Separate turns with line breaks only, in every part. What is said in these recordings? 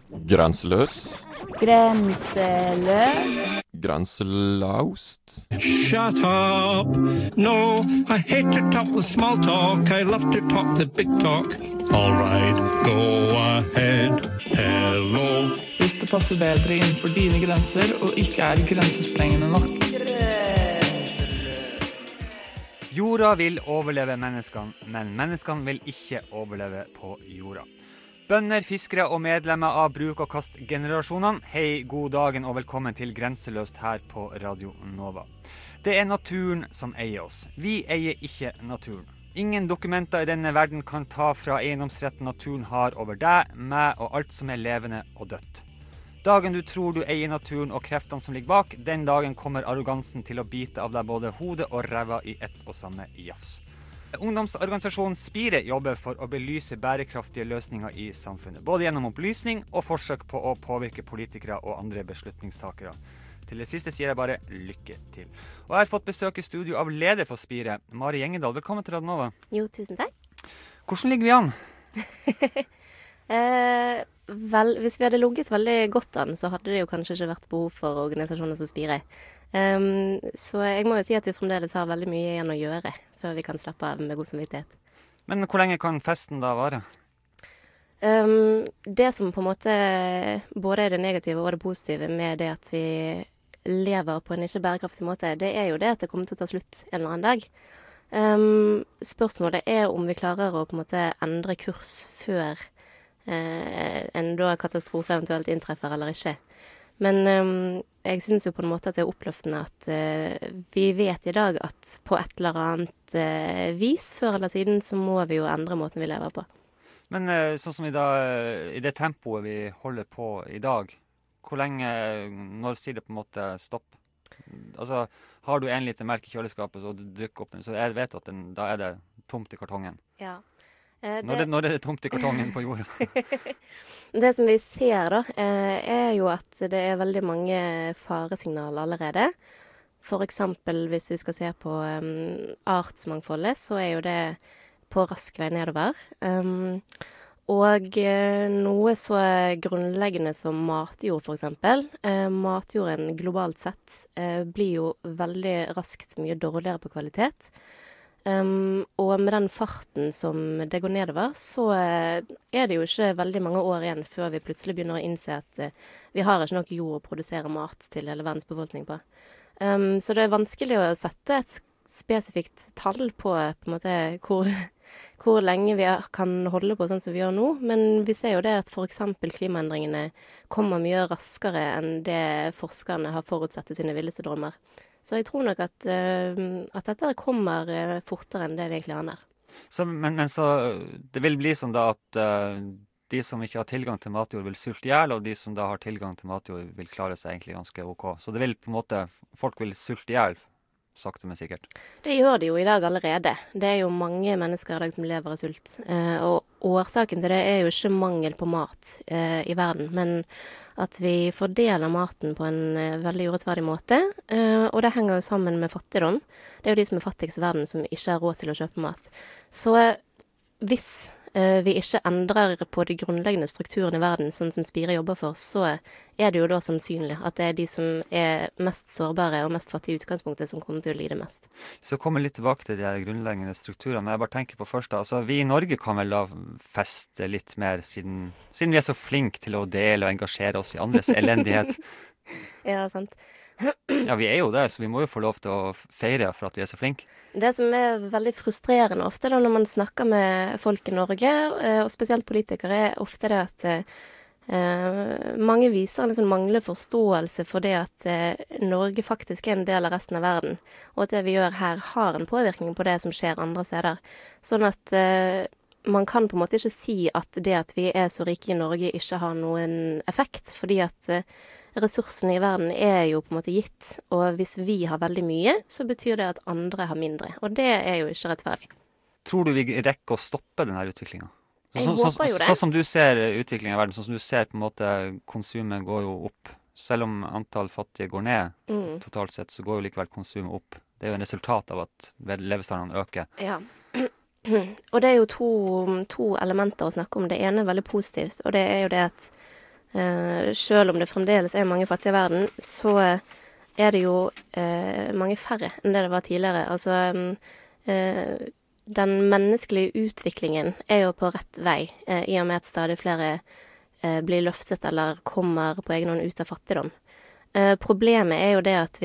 Grenseløs.
Grenseløst.
Grenselaust.
Shut up! No, I hate to talk the small talk. I love to talk the big talk. All right, go ahead. Hello.
Hvis det passer bedre innenfor dine grenser og ikke er grensesprengende nok.
Jorda vil overleve menneskene, men menneskene vil ikke overleve på jorda. Bønder, fiskere og medlemmer av bruk- og kast-generasjonene, hei, god dagen og velkommen til Grenseløst her på Radio Nova. Det er naturen som eier oss. Vi eier ikke naturen. Ingen dokumenter i denne verden kan ta fra eiendomsretten naturen har over deg, meg og alt som er levende og dødt. Dagen du tror du eier naturen og kreftene som ligger bak, den dagen kommer arrogansen til å bite av deg både hodet og ræva i ett og samme jafs. Ungdomsorganisasjonen Spire jobber for å belyse bærekraftige løsninger i samfunnet, både gjennom opplysning og forsøk på å påvirke politikere og andre beslutningstakere. Til det siste sier jeg bare lykke til. Og jeg har fått besøk i studio av leder for Spire, Mari Gjengedal. Velkommen til Radio Nova.
Jo, tusen takk.
Hvordan ligger vi an?
Hvis vi hadde ligget veldig godt an, så hadde det jo kanskje ikke vært behov for organisasjoner som Spire. Så jeg må jo si at vi fremdeles har veldig mye igjen å gjøre før vi kan slappe av med god samvittighet.
Men hvor lenge kan festen da vare?
Det som på en måte både er det negative og det positive med det at vi lever på en ikke bærekraftig måte, det er jo det at det kommer til å ta slutt en eller annen dag. Spørsmålet er om vi klarer å på en måte endre kurs før en da katastrofe eventuelt inntreffer eller ikke. Men jeg synes jo på en måte at det er oppløftende at vi vet i dag at på et eller annet vis, før eller siden, så må vi jo endre måten vi lever på.
Men sånn som i det tempoet vi holder på i dag, hvor lenge, når sier det på en måte stopp? Altså, har du 1 liter melk i kjøleskapet, så du drikker opp den, så jeg vet at da er det tomt i kartongen.
Ja.
Når er det tomt i kartongen på jorda?
Det som vi ser da, er jo at det er veldig mange faresignaler allerede. For eksempel hvis vi skal se på artsmangfoldet, så er jo det på rask vei nedover. Og noe så grunnleggende som matjord for eksempel. Matjorden globalt sett blir jo veldig raskt mye dårligere på kvalitet. Og med den farten som det går nedover, så er det jo ikke veldig mange år igjen før vi plutselig begynner å innse at vi har ikke nok jord å produsere mat til hele verdens befolkning på. Så det er vanskelig å sette et spesifikt tall på en måte hvor lenge vi kan holde på sånn som vi gjør nå, men vi ser jo det at for eksempel klimaendringene kommer mye raskere enn det forskerne har forutsett i sine villeste drømmer. Så jeg tror nok at dette kommer fortere enn det vi egentlig aner.
Men så det vil bli sånn da at de som ikke har tilgang til matjord vil sulte ihjel, og de som da har tilgang til matjord vil klare seg egentlig ganske ok. Så det vil på en måte, folk vil sulte ihjel, sakte men sikkert. Det
gjør de jo i dag allerede. Det er jo mange mennesker i dag som lever av sult. Og årsaken til det er jo ikke mangel på mat i verden, men at vi fordeler maten på en veldig urettferdig måte. Og det henger jo sammen med fattigdom. Det er jo de som er fattigst i verden som ikke har råd til å kjøpe mat. Så hvis vi ikke endrer på de grunnleggende strukturene i verden, sånn som Spire jobber for, så er det jo da sannsynlig at det er de som er mest sårbare og mest fattige i utgangspunktet som kommer til å lide mest.
Så kommer litt tilbake til de grunnleggende strukturene, men jeg bare tenker på først da, altså vi i Norge kan vel da feste litt mer siden vi er så flinke til å dele og engasjere oss i andres elendighet.
Ja, sant.
Ja, vi er jo det, så vi må jo få lov til å feire for at vi er så flinke.
Det som er veldig frustrerende ofte da, når man snakker med folk i Norge, og spesielt politikere, er ofte det at mange viser en liksom manglende forståelse for det at Norge faktisk er en del av resten av verden, og at det vi gjør her har en påvirkning på det som skjer andre steder. Sånn at man kan på en måte ikke si at det at vi er så rike i Norge ikke har noen effekt, fordi at ressursene i verden er jo på en måte gitt, og hvis vi har veldig mye, så betyr det at andre har mindre, og det er jo ikke rettferdig.
Tror du vi rekker å stoppe denne utviklingen?
Jeg håper jo det.
Sånn som du ser utviklingen i verden, sånn som du ser på en måte konsumet går jo opp. Selv om antall fattige går ned totalt sett, så går jo likevel konsumet opp. Det er jo en resultat av at levestandardene øker.
Ja. Og det er jo to elementer å snakke om. Det ene er veldig positivt, og det er jo det at Selv om det fremdeles mange fattige i verden, så det jo mange færre enn det var tidligere. Altså, den menneskelige utviklingen jo på rett vei, i og med at stadig flere blir løftet eller kommer på egen hånd ut av fattigdom. Problemet jo det at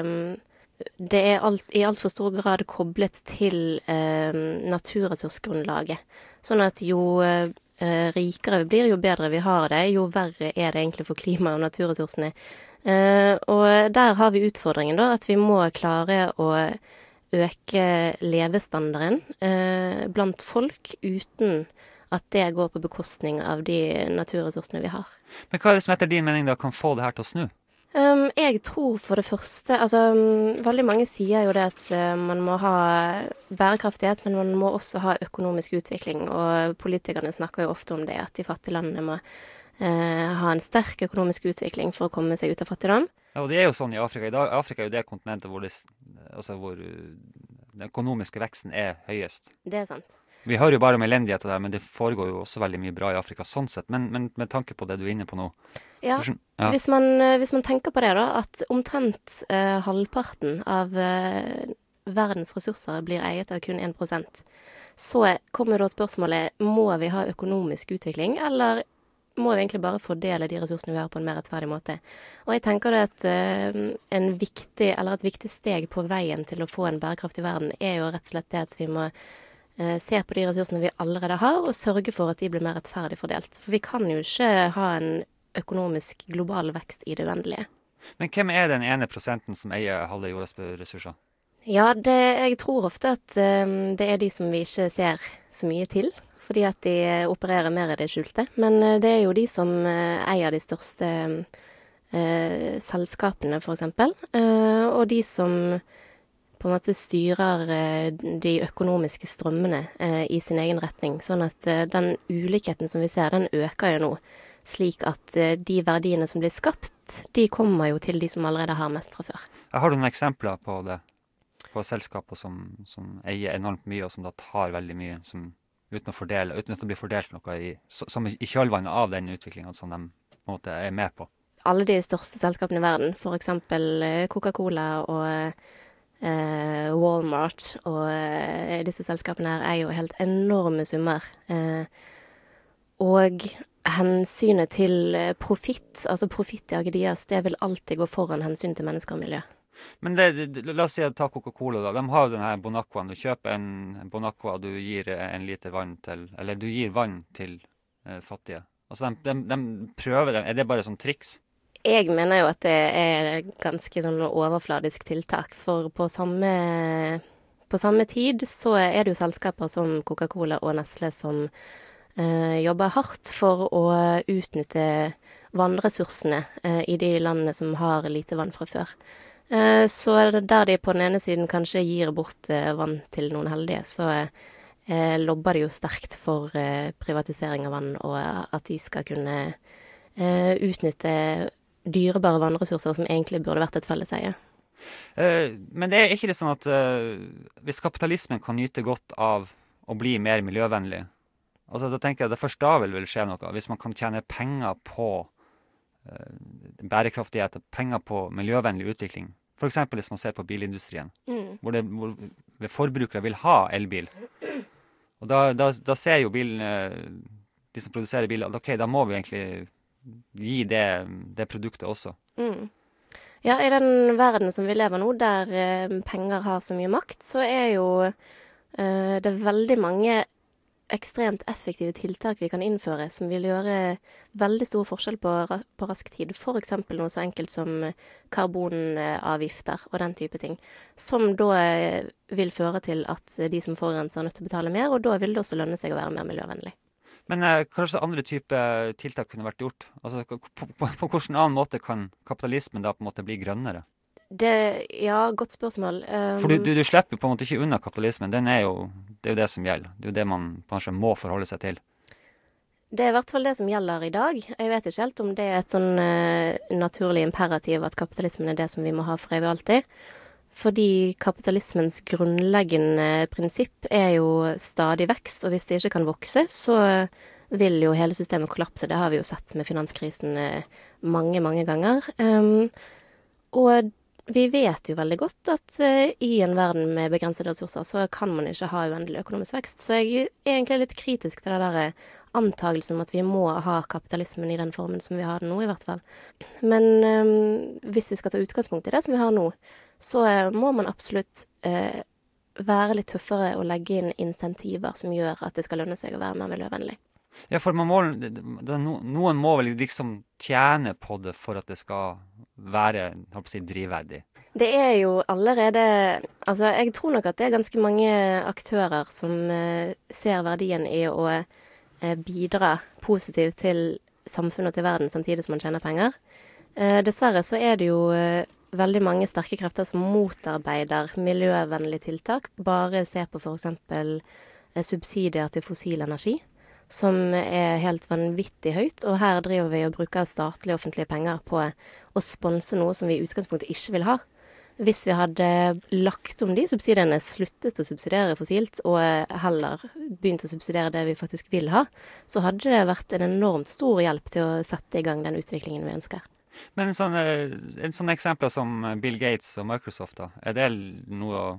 det i alt for stor grad koblet til naturressursgrunnlaget. Sånn at jo rikere vi blir, jo bedre vi har det, jo verre det egentlig for klima og naturressursene. Og der har vi utfordringen da, at vi må klare å øke levestandarden blant folk uten at det går på bekostning av de naturressursene vi har.
Men hva det som etter din mening da kan få det her til å snu?
Jeg tror for det første, altså veldig mange sier jo det at man må ha bærekraftighet, men man må også ha økonomisk utvikling, og politikerne snakker jo ofte om det, at de fattige landene må ha en sterk økonomisk utvikling for å komme seg ut av fattigdom.
Ja, og det jo sånn i Afrika. I dag, Afrika jo det kontinentet hvor, hvor den økonomiske veksten høyest.
Det sant.
Vi hører jo bare om elendighet og det, men det foregår jo også veldig mye bra i Afrika sånn sett. Men med tanke på det du inne på nå.
Ja, hvis man tenker på det da, at omtrent halvparten av verdens ressurser blir eiet av kun 1%, så kommer da spørsmålet, må vi ha økonomisk utvikling, eller må vi egentlig bare fordele de ressursene vi har på en mer rettferdig måte? Og jeg tenker det at et viktig steg på veien til å få en bærekraftig verden jo rett og slett det at vi må se på de ressursene vi allerede har, og sørge for at de blir mer rettferdig fordelt. For vi kan jo ikke ha en økonomisk global vekst i det uendelige.
Men hvem den 1% som eier halve jordas ressurser?
Ja, jeg tror ofte at det de som vi ikke ser så mye til, fordi at de opererer mer i det skjulte. Men det jo de som eier de største selskapene, for eksempel, og de som på en måte styrer de økonomiske strømmene i sin egen retning. Sånn at den ulikheten som vi ser, den øker jo nå. Slik at de verdiene som blir skapt, de kommer jo til de som allerede har mest fra før.
Har du noen eksempler på det? På selskaper som eier enormt mye, og som da tar veldig mye, uten at det blir fordelt noe som i kjølvannet av den utviklingen som de på en måte med på?
Alle de største selskapene i verden, for eksempel Coca-Cola og Walmart, og disse selskapene her jo helt enorme summer. Og hensynet til profitt, altså profittjaget deres, det vil alltid gå foran hensynet til mennesker og miljø.
Men la oss si at ta Coca-Cola da. De har jo denne Bonacquaen. Du kjøper en Bonacqua, du gir en liter vann til, eller du gir vann til fattige. Altså de prøver det. Det bare sånn triks?
Jeg mener jo at det ganske sånn overfladisk tiltak, for på samme tid så det jo selskaper som Coca-Cola og Nestle som jobber hardt for å utnytte vannressursene i de landene som har lite vann fra før. Så der de på den ene siden kanskje gir bort vann til noen heldige, så lobber de jo sterkt for privatisering av vann, og at de skal kunne utnytte dyrebare vannressurser som egentlig burde vært et felleseie.
Men det ikke det sånn at hvis kapitalismen kan nyte godt av å bli mer miljøvennlig, altså da tenker jeg det først da vil skje noe. Hvis man kan tjene penger på bærekraftighet, penger på miljøvennlig utvikling, for eksempel hvis man ser på bilindustrien, hvor forbrukere vil ha elbil, og da ser jo de som produserer biler, ok, da må vi egentlig gi det produktet også. Ja, i den verden som vi lever nå, der penger har så mye makt, så jo det veldig mange ekstremt effektive tiltak vi kan innføre, som vil gjøre veldig stor forskjell på rask tid. For eksempel noe så enkelt som karbonavgifter og den type ting, som da vil føre til at de som forurenser nødt til å betale mer, og da vil det også lønne seg å være mer miljøvennlig. Men kanskje andre type tiltak kunne vært gjort? Altså, på hvilken annen måte kan kapitalismen da på en måte bli grønnere?
Ja, godt spørsmål.
For du slipper på en måte ikke unna kapitalismen. Det er jo det som gjelder. Det jo det man kanskje må forholde seg til. Det i hvert fall det som gjelder i dag. Jeg vet ikke helt om det et sånn naturlig imperativ at kapitalismen det som vi må ha for evig alltid. Fordi kapitalismens grunnleggende prinsipp jo stadig vekst, og hvis det ikke kan vokse, så
vil jo hele systemet kollapse. Det har vi jo sett med finanskrisen mange, mange ganger. Og vi vet jo veldig godt at i en verden med begrensede ressurser, så kan man ikke ha uendelig økonomisk vekst. Så jeg er egentlig litt kritisk til det der antagelsen om at vi må ha kapitalismen i den formen som vi har den nå, i hvert fall. Men hvis vi skal ta utgangspunkt i det som vi har nå, så må man absolutt være litt tøffere og legge inn insentiver som gjør at det skal lønne seg å være mer miljøvennlig.
Ja, for noen må vel liksom tjene på det for at det skal være, drivverdig.
Det er jo allerede, altså jeg tror nok at det er ganske mange aktører som ser verdien i å bidra positivt til samfunnet og til verden samtidig som man tjener penger. Dessverre så er det jo veldig mange sterke krefter som motarbeider miljøvennlige tiltak. Bare se på for eksempel subsidier til fossil energi, som er helt vanvittig høyt. Og her driver vi og bruker statlige offentlige penger på å sponse noe som vi i utgangspunktet ikke vil ha. Hvis vi hadde lagt om de subsidiene, sluttet å subsidiere fossilt, og heller begynt å subsidiere det vi faktisk vil ha, så hadde det vært en enormt stor hjelp til å sette i gang den utviklingen vi ønsker.
Men en sånn eksempel som Bill Gates og Microsoft, da, er det noe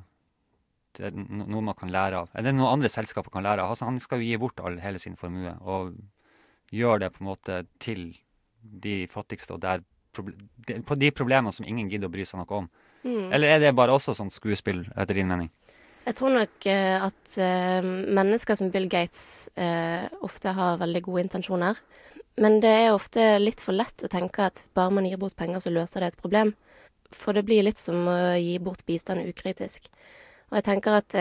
man kan lære av? Er det noe andre selskaper kan lære av? Altså, han skal jo gi bort hele sin formue, og gjøre det på en måte til de fattigste, og på de problemene som ingen gidder å bry seg noe om. Eller er det bare også sånn skuespill, etter din mening?
Jeg tror nok at mennesker som Bill Gates ofte har veldig gode intensjoner. Men det er ofte litt for lett å tenke at bare man gir bort penger, så løser det et problem. For det blir litt som å gi bort bistand ukritisk. Og jeg tenker at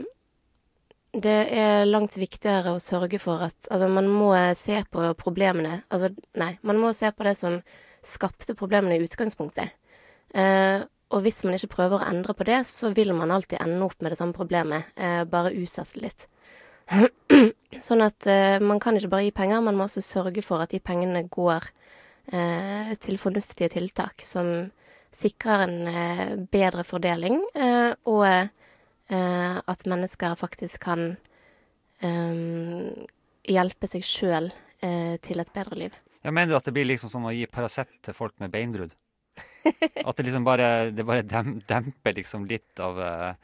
det er langt viktigere å sørge for at man må se på problemene. Man må se på det som skapte problemene i utgangspunktet. Og hvis man ikke prøver å endre på det, så vil man alltid ende opp med det samme problemet, bare utsette litt. Sånn at man kan ikke bare gi penger, man må også sørge for at de pengene går til fornuftige tiltak som sikrer en bedre fordeling, og at mennesker faktisk kan hjelpe seg selv til et bedre liv.
Jeg mener at det blir liksom som å gi Paracet til folk med beinbrudd. At det liksom bare demper liksom litt av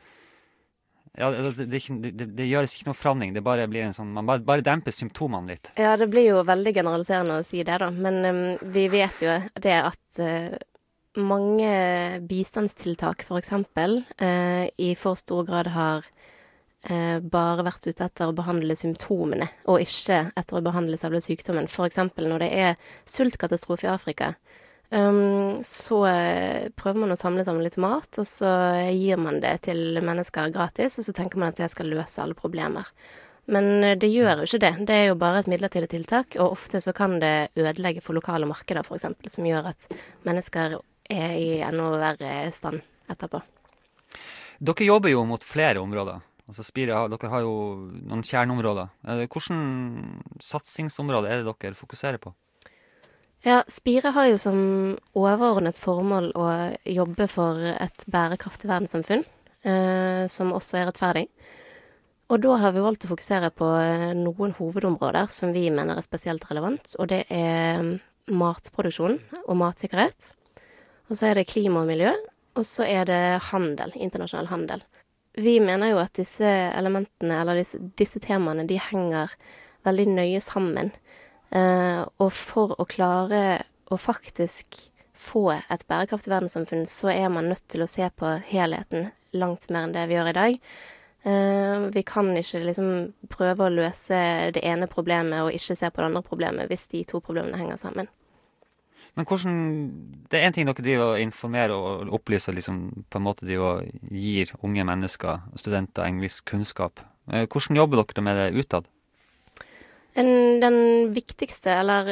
det gjøres ikke noe forandring. Det bare blir en sånn, man bare demper symptomene litt.
Ja, det blir jo veldig generaliserende å si det da. Men vi vet jo det at mange bistandstiltak for eksempel i for stor grad har bare vært ute etter å behandle symptomene, og ikke etter å behandle selve sykdommen. For eksempel når det er sultkatastrofe i Afrika, så prøver man å samle sammen litt mat, og så gir man det til mennesker gratis, og så tenker man at det skal løse alle problemer. Men det gjør jo ikke det. Det er jo bare et midlertidig tiltak, og ofte så kan det ødelegge for lokale markeder, for eksempel, som gjør at mennesker er i enda verre stand etterpå.
Dere jobber jo mot flere områder. Altså Spire, dere har jo noen kjerneområder. Hvordan satsingsområder er det dere fokuserer på?
Ja, Spire har jo som overordnet formål å jobbe for et bærekraftig verdenssamfunn, som også er rettferdig. Og da har vi valgt å fokusere på noen hovedområder som vi mener er spesielt relevant, og det er matproduksjon og matsikkerhet. Og så er det klima og miljø, og så er det handel, internasjonal handel. Vi mener jo at disse elementene, eller disse temaene, de henger veldig nøye sammen. Og for å klare å faktisk få et bærekraftig verdenssamfunn, så er man nødt til å se på helheten langt mer enn det vi gjør i dag. Vi kan ikke liksom prøve å løse det ene problemet og ikke se på det andre problemet hvis de to problemene henger sammen.
Men det er en ting dere driver å informere og opplyse liksom, på en måte de gir unge mennesker og studenter en viss kunnskap. Hvordan jobber dere med det utad?
Den viktigste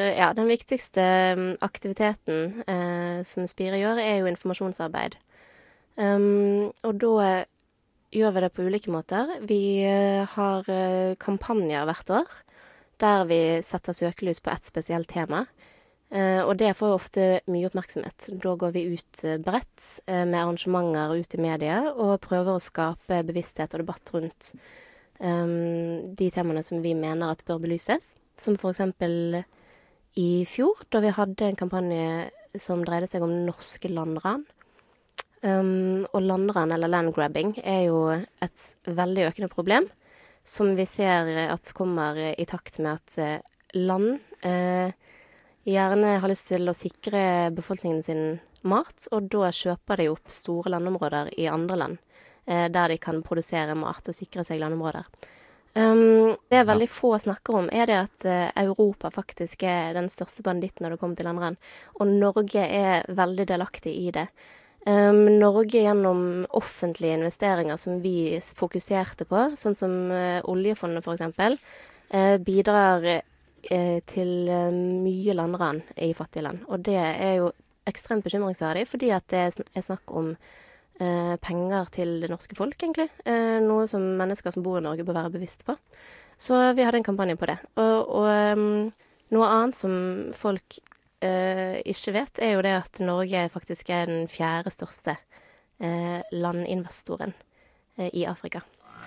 aktiviteten som Spire gjør, er jo informasjonsarbeid. Og da gjør vi det på ulike måter. Vi har kampanjer hvert år, der vi setter søkelys på et spesielt tema. Og det får ofte mye oppmerksomhet. Da går vi ut bredt med arrangementer ut i media, og prøver å skape bevissthet og debatt rundt de temaene som vi mener at bør belyses. som for eksempel i fjor, da vi hadde en kampanje som dreide seg om norske landran. Og landran, eller landgrabbing, jo et veldig økende problem, som vi ser at kommer i takt med at land gjerne har lyst til å sikre befolkningen sin mat, og da kjøper de opp store landområder i andre land, der de kan produsere mat og sikre seg landområder. Det veldig få snakker om, det at Europa faktisk den største banditten når det kommer til landrenn, og Norge veldig delaktig i det. Norge gjennom offentlige investeringer som vi fokuserte på, sånn som oljefondet for eksempel, bidrar til mye landrenn i fattige land. Og det jo ekstremt bekymringsverdig, fordi at det snakk om penger til det norske folk, egentlig. Noe som mennesker som bor i Norge bør være bevisst på. Så vi hadde en kampanje på det. Og noe annet som folk ikke vet, jo det at Norge faktisk den 4. største landinvestoren i Afrika.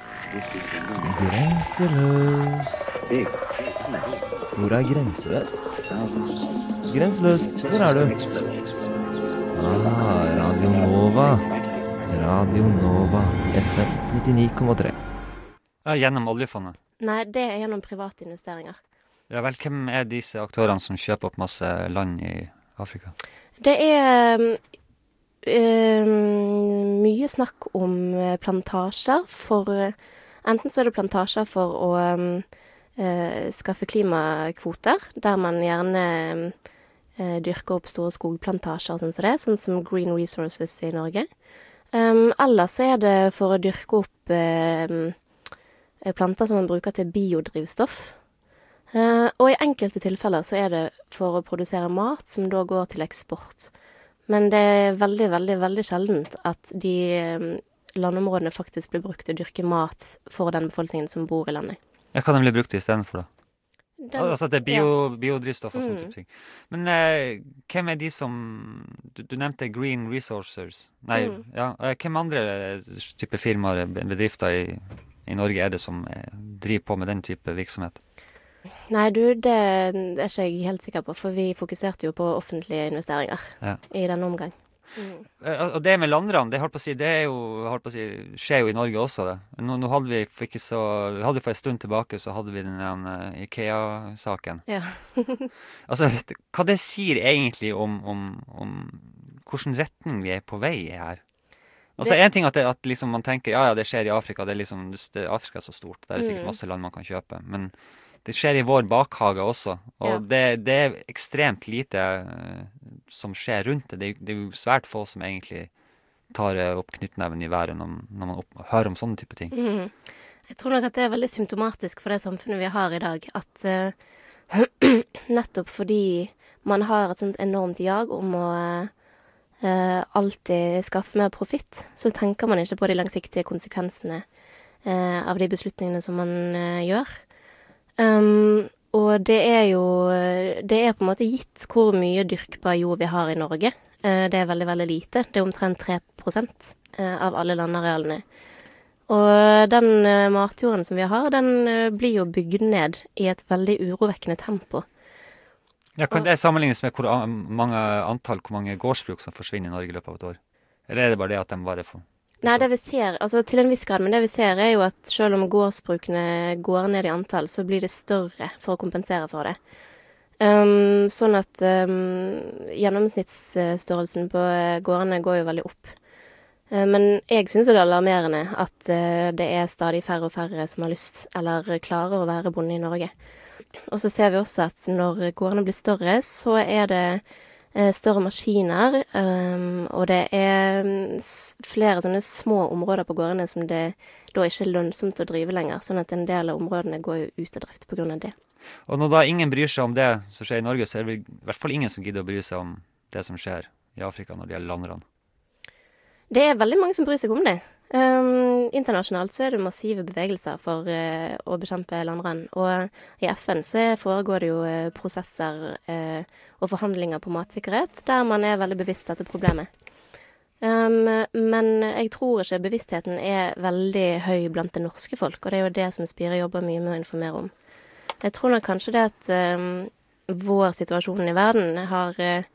Grenseløs. Hvor Grenseløs? Grenseløs, hvor du? Radio Nova. Radio Nova, FM 99,3.
Gjennom oljefondet?
Nei, det gjennom private investeringer.
Ja vel, hvem disse aktørene som kjøper opp masse land i Afrika? Det mye snakk om plantasjer for enten så det plantasjer for å skaffe klimakvoter, der man gjerne dyrker opp store skogplantasjer og sånn som Green Resources i Norge. Eller så det for å dyrke opp planter som man bruker til biodrivstoff. Og i enkelte tilfeller så det for å produsere mat som da går til eksport. Men det veldig, veldig, veldig sjeldent at de landområdene faktisk blir brukt til å dyrke mat for den befolkningen som bor i landet. Ja, hva de blir brukt i stedet for da? Altså at det biodrivstoff og sånne type ting. Men hvem de som... Du nevnte Green Resources. Nei, ja. Hvem andre type firmaer, bedrifter i Norge det som driver på med den type virksomhet? Nei, det ikke jeg helt sikker på, for vi fokuserte jo på offentlige investeringer i denne omgang. Og det med landran, det skjer jo i Norge også det. Nå hadde vi for en stund tilbake, så hadde vi den IKEA-saken. Ja. Altså, hva det sier egentlig om hvilken retning vi på vei her? Altså, en ting at liksom man tenker, ja, det skjer i Afrika, Afrika så stort, det sikkert masse land man kan kjøpe, men det skjer i vår bakhage også, og det ekstremt lite som skjer rundt det. Det jo svært få som egentlig tar opp knyttneven i været når man hører om sånne type ting. Jeg tror nok at det veldig symptomatisk for det samfunnet vi har i dag, at nettopp fordi man har et sånt enormt jag om å alltid skaffe mer profitt, så tenker man ikke på de langsiktige konsekvensene av de beslutningene som man gjør. Og det på en måte gitt hvor mye dyrkbar jord vi har i Norge. Det veldig, veldig lite. Det omtrent 3% av alle landarealene. Og den matjorden som vi har, den blir jo bygd ned i et veldig urovekkende tempo. Ja, kan det sammenlignes med hvor mange gårdsbruk som forsvinner i Norge i løpet av et år? Eller det bare det at de bare får... Nei, det vi ser, altså til en viss grad, men det vi ser jo at selv om gårdsbrukene går ned i antall, så blir det større for å kompensere for det. Sånn at gjennomsnittsstørrelsen på gårdene går jo veldig opp. Men jeg synes det alarmerende at det stadig færre og færre som har lyst, eller klarer å være bonde i Norge. Og så ser vi også at når gårdene blir større, så det større maskiner, og det flere sånne små områder på gårdene som det da ikke lønnsomt å drive lenger, sånn at en del av områdene går jo ut av drift på grunn av det. Og når da ingen bryr seg om det som skjer i Norge, så det i hvert fall ingen som gidder å bry seg om det som skjer i Afrika når det gjelder landran. Det veldig mange som bryr seg om det. Internasjonalt så det massive bevegelser for å bekjempe landran, og i FN så foregår det jo prosesser og forhandlinger på matsikkerhet, der man veldig bevisst dette problemet. Men jeg tror ikke bevisstheten veldig høy blant det norske folk, og det jo det som Spire jobber mye med å informere om.
Jeg tror nok kanskje det at vår situasjon i verden har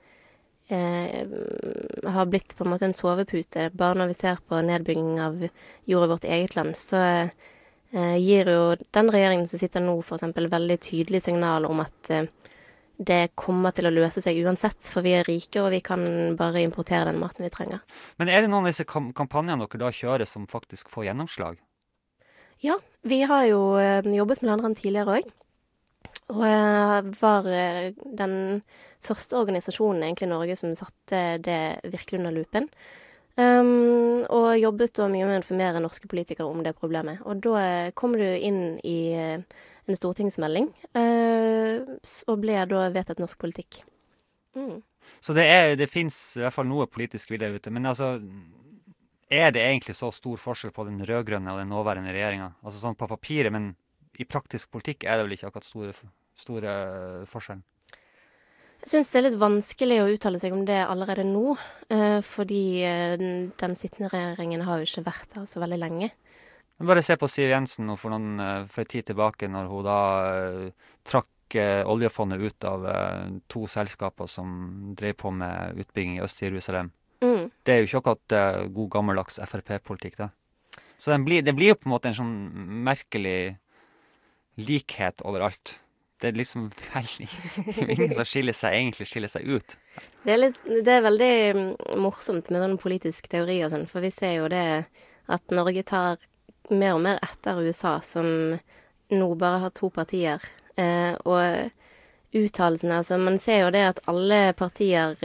blitt på en måte en sovepute. Bare når vi ser på nedbygging av jord i vårt eget land, så gir jo den regjeringen som sitter nå for eksempel veldig tydelig signal om at det kommer til å løse seg uansett, for vi er rike og vi kan bare importere den maten vi trenger.
Men er det noen av disse kampanjene dere da kjører som faktisk får gjennomslag?
Ja, vi har jo jobbet med andre enn tidligere også. Og var den første organisasjonen egentlig i Norge som satte det virkelig under lupen. Og jobbet da mye med å informere norske politikere om det problemet. Og da kom du inn i en stortingsmelding, og ble da vedtatt norsk politikk.
Så det finnes i hvert fall noe politisk vilje ute, men altså, er det egentlig så stor forskjell på den rødgrønne og den nåværende regjeringen? Altså sånn på papiret, men i praktisk politikk er det vel ikke akkurat store forskjellen?
Jeg synes det er litt vanskelig å uttale seg om det allerede nå, fordi den sittende regjeringen har jo ikke vært der så veldig lenge.
Bare se på Siv Jensen nå for en tid tilbake, når hun da trakk oljefondet ut av 2 selskaper som drev på med utbygging i Øst-Jerusalem. Det er jo ikke akkurat god gammeldags FrP-politikk da. Så det blir jo på en måte en sånn merkelig likhet overalt. Det er liksom veldig ingen som skiller seg ut.
Det er veldig morsomt med sånn politisk teori og sånn, for vi ser jo det at Norge tar mer og mer etter USA, som nå bare har 2 partier. Og uttalelsene, altså man ser jo det at alle partier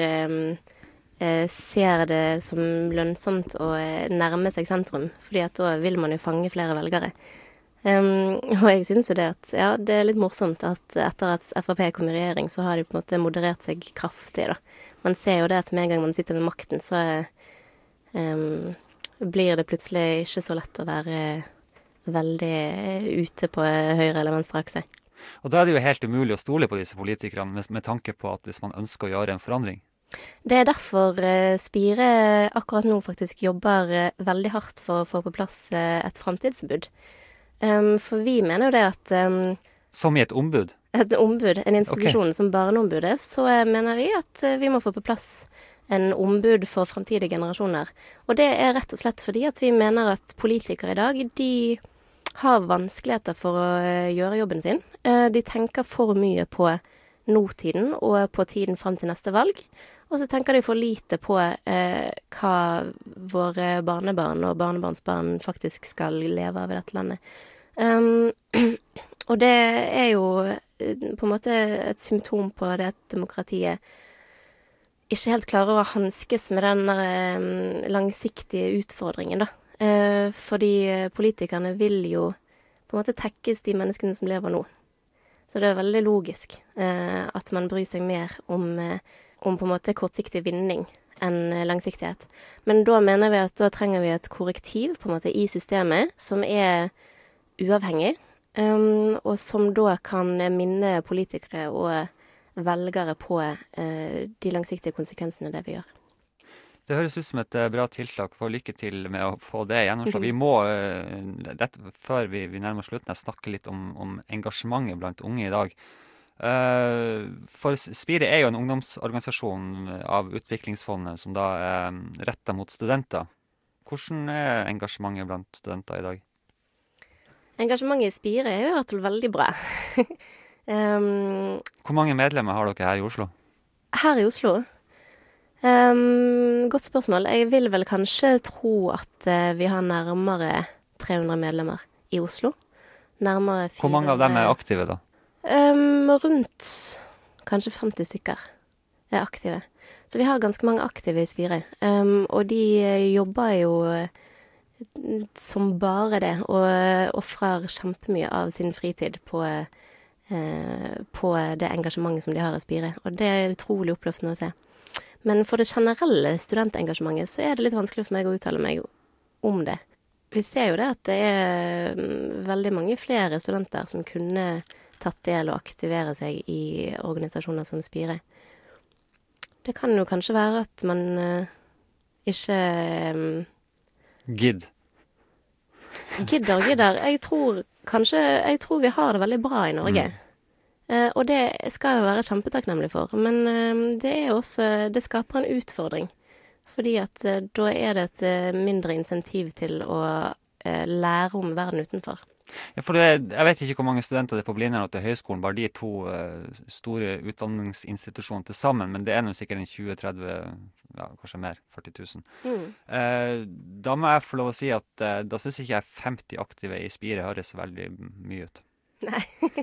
ser det som lønnsomt å nærme seg sentrum, fordi at da vil man jo fange flere velgere. Og jeg synes jo det at det er litt morsomt at etter at FrP kom i regjering, så har de på en måte moderert seg kraftig da. Man ser jo det at med en gang man sitter med makten, så blir det plutselig ikke så lett å være veldig ute på høyre eller venstre akse.
Og da er det jo helt umulig å stole på disse politikerne med tanke på at hvis man ønsker å gjøre en forandring.
Det er derfor Spire akkurat nå faktisk jobber veldig hardt for å få på plass et fremtidsbud. For vi mener jo det at
som i et ombud?
Et ombud, en institusjon som Barneombudet, så mener vi at vi må få på plass en ombud for fremtidige generasjoner. Og det er rett og slett fordi at vi mener at politikere i dag, de har vanskeligheter for å gjøre jobben sin. De tenker for mye på nåtiden og på tiden frem til neste valg. Og så tenker de for lite på hva våre barnebarn og barnebarnsbarn faktisk skal leve av i dette landet. Og det er jo på en måte et symptom på det at demokratiet ikke helt klarer å hanskes med den langsiktige utfordringen, da. Fordi politikerne vil jo på en måte tekkes de menneskene som lever nå. Så det er veldig logisk at man bryr seg mer om på en måte kortsiktig vinning enn langsiktighet. Men da mener vi at da trenger vi et korrektiv på en måte i systemet som er uavhengig, og som da kan minne politikere og velgere på de langsiktige konsekvensene det vi gjør.
Det høres ut som et bra tiltak. Få lykke til med å få det gjennomslag. Vi må, før vi nærmer oss slutten, snakke litt om engasjementet blant unge i dag. For Spire er jo en ungdomsorganisasjon av Utviklingsfondet som da er rettet mot studenter. Hvordan er engasjementet blant studenter i dag?
Engasjementet i Spire er jo i hvert fall veldig bra.
Hvor mange medlemmer har dere her i Oslo?
Her i Oslo? Godt spørsmål. Jeg vil vel kanskje tro at vi har nærmere 300 medlemmer i Oslo. Nærmere 400.
Hvor mange av dem er aktive da?
Rundt kanskje 50 stykker er aktive. Så vi har ganske mange aktive i Spire. Og de jobber jo som bare det, og offrer kjempemye av sin fritid på det engasjementet som de har i Spire. Og det er utrolig oppløftende å se. Men for det generelle studentengasjementet så er det litt vanskelig for meg å uttale meg om det. Vi ser jo det at det er veldig mange flere studenter som kunne tatt del og aktivere seg i organisasjoner som Spire. Det kan jo kanskje være at man ikke
Gidder.
Gidder. Jeg tror vi har det veldig bra i Norge. Og det skal jeg være kjempetakknemlig for, men det er også, det skaper en utfordring. Fordi at da er det et mindre insentiv til å lære om verden utenfor.
Ja, for jeg vet ikke hvor mange studenter det er på Blindern og til høyskolen, bare de to store utdanningsinstitusjonene til sammen, men det er nå sikkert en 20-30, ja, kanskje mer, 40 000. Da må jeg få lov å si at da synes ikke jeg 50 aktive i Spire høres veldig mye ut.
Nei.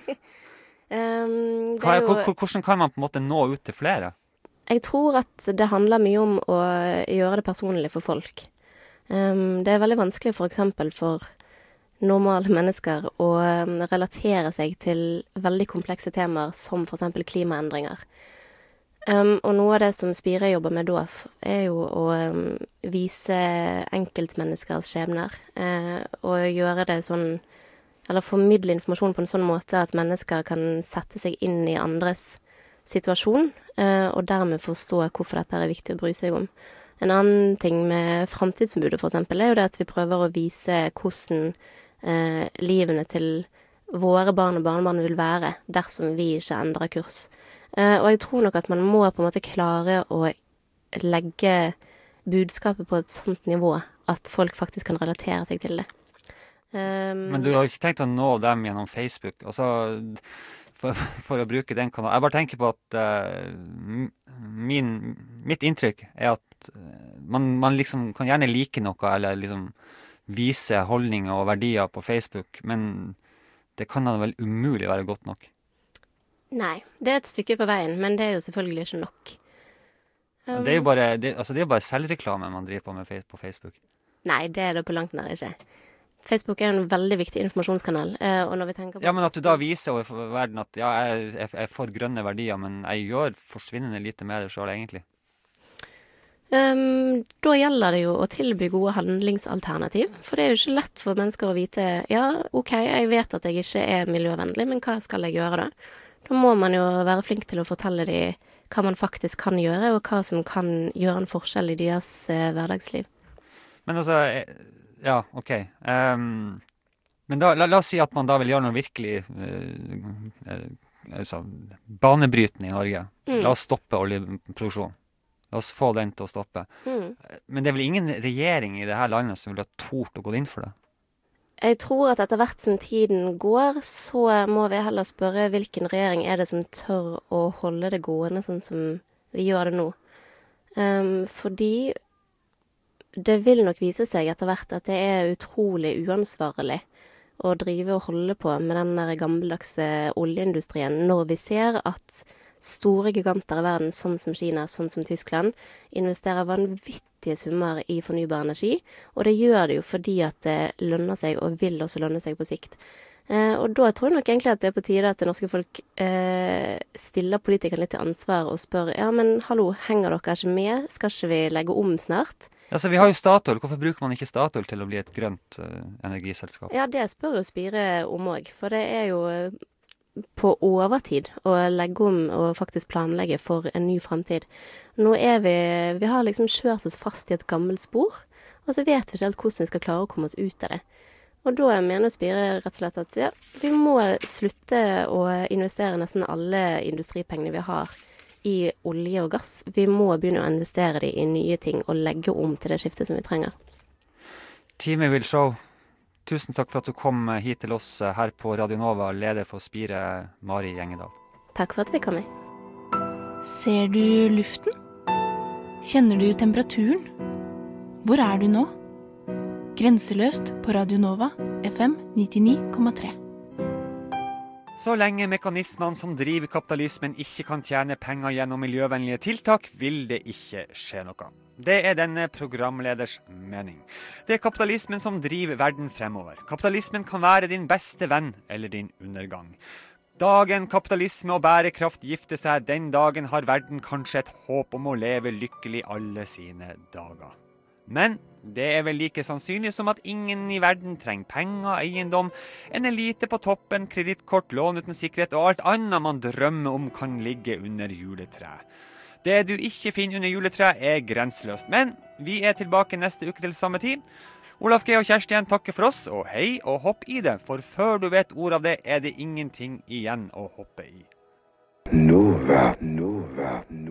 Hvordan kan man på en måte nå ut til flere?
Jeg tror at det handler mye om å gjøre det personlig for folk. Det er veldig vanskelig for eksempel for normale mennesker å relatere seg til veldig komplekse temaer som for eksempel klimaendringer. Og noe av det som Spire jobber med da, er jo å vise enkeltmenneskers skjebner, og gjøre det sånn, eller formidle informasjon på en sånn måte at mennesker kan sette seg inn i andres situasjon, og dermed forstå hvorfor dette er viktig å bry seg om. En annen ting med Framtidsombudet for eksempel, er jo det at vi prøver å vise hvordan livene til våre barn og barnebarn vil være dersom vi ikke endrer kurs. Og jeg tror nok at man må på en måte klare å legge budskapet på et sånt nivå at folk faktisk kan relatere seg til det.
Men du har ikke tenkt å nå dem gjennom Facebook? Altså, for å bruke den kanalen. Jeg bare tenker på at mitt inntrykk er at man liksom kan gjerne like noe, eller liksom vise holdninger og verdier på Facebook, men det kan da vel umulig være godt nok.
Nei, det er et stykke på veien, men det er jo selvfølgelig ikke nok.
Det er jo bare, det er jo bare selvreklame man driver på med på Facebook.
Nei, det er det på langt nær ikke. Facebook er en veldig viktig informasjonskanal, og når vi tenker på...
Ja, men at du da viser over verden at ja, jeg får grønne verdier, men jeg gjør forsvinnende lite med det selv egentlig.
Da gjelder det jo å tilby gode handlingsalternativ, for det er jo ikke lett for mennesker å vite, ja, ok, jeg vet at jeg ikke er miljøvennlig, men hva skal jeg gjøre da? Da må man jo være flink til å fortelle dem hva man faktisk kan gjøre, og hva som kan gjøre en forskjell i deres hverdagsliv. Men
altså, ja, ok. Men da, la oss si at man da vil gjøre noe virkelig banebrytende i Norge. La oss stoppe oljeproduksjon. La oss få den til å stoppe. Men det er vel ingen regjering i dette landet som vil ha tort å gå inn for det?
Jeg tror at etter hvert som tiden går, så må vi heller spørre hvilken regjering er det som tør å holde det gående sånn som vi gjør det nå. Fordi det vil nok vise seg etter hvert at det er utrolig uansvarlig å drive og holde på med den der gammeldagse oljeindustrien når vi ser at store giganter i verden, sånn som Kina, sånn som Tyskland, investerer vanvittige summer i fornybar energi, og det gjør det jo fordi at det lønner seg, og vil også lønne seg på sikt. Og da tror jeg nok egentlig at det er på tide at det norske folk stiller politikerne litt til ansvar og spør, ja, men hallo, henger dere ikke med? Skal ikke vi legge om snart?
Altså, vi har jo Statoil. Hvorfor bruker man ikke Statoil til å bli et grønt energiselskap?
Ja, det spør jo Spire om også, for det er jo på overtid å legge om og faktisk planlegge for en ny fremtid. Nå er vi har liksom kjørt oss fast i et gammelt spor, og så vet vi ikke helt hvordan vi skal klare å komme oss ut av det. Og da mener Spire rett og slett at ja, vi må slutte å investere nesten alle industripengene vi har i olje og gass. Vi må begynne å investere de i nye ting og legge om til det skiftet som vi trenger.
Teamet vil show. Tusen takk for at du kom hit til oss her på Radio Nova, leder for Spire, Mari Gjengedal.
Takk for at vi kom med.
Ser du luften? Kjenner du temperaturen? Hvor er du nå? Grenseløst på Radio Nova, FM 99,3.
Så lenge mekanismene som driver kapitalismen ikke kan tjene penger gjennom miljøvennlige tiltak, vil det ikke skje noe. Det er denne programleders mening. Det er kapitalismen som driver verden fremover. Kapitalismen kan være din beste venn eller din undergang. Dagen kapitalisme og bærekraft gifter seg, den dagen har verden kanskje et håp om å leve lykkelig alle sine dager. Men det er vel like sannsynlig som at ingen i verden trenger penger, eiendom, en elite på toppen, kredittkort, lån uten sikkerhet og alt annet man drømmer om kan ligge under juletreet. Det du ikke finner under juletreet er grenseløst, men vi er tilbake neste uke til samme tid. Olaf G. og Kjersti igjen takker for oss, og hei og hopp i det, for før du vet ord av det er det ingenting igjen å hoppe i.
Nova.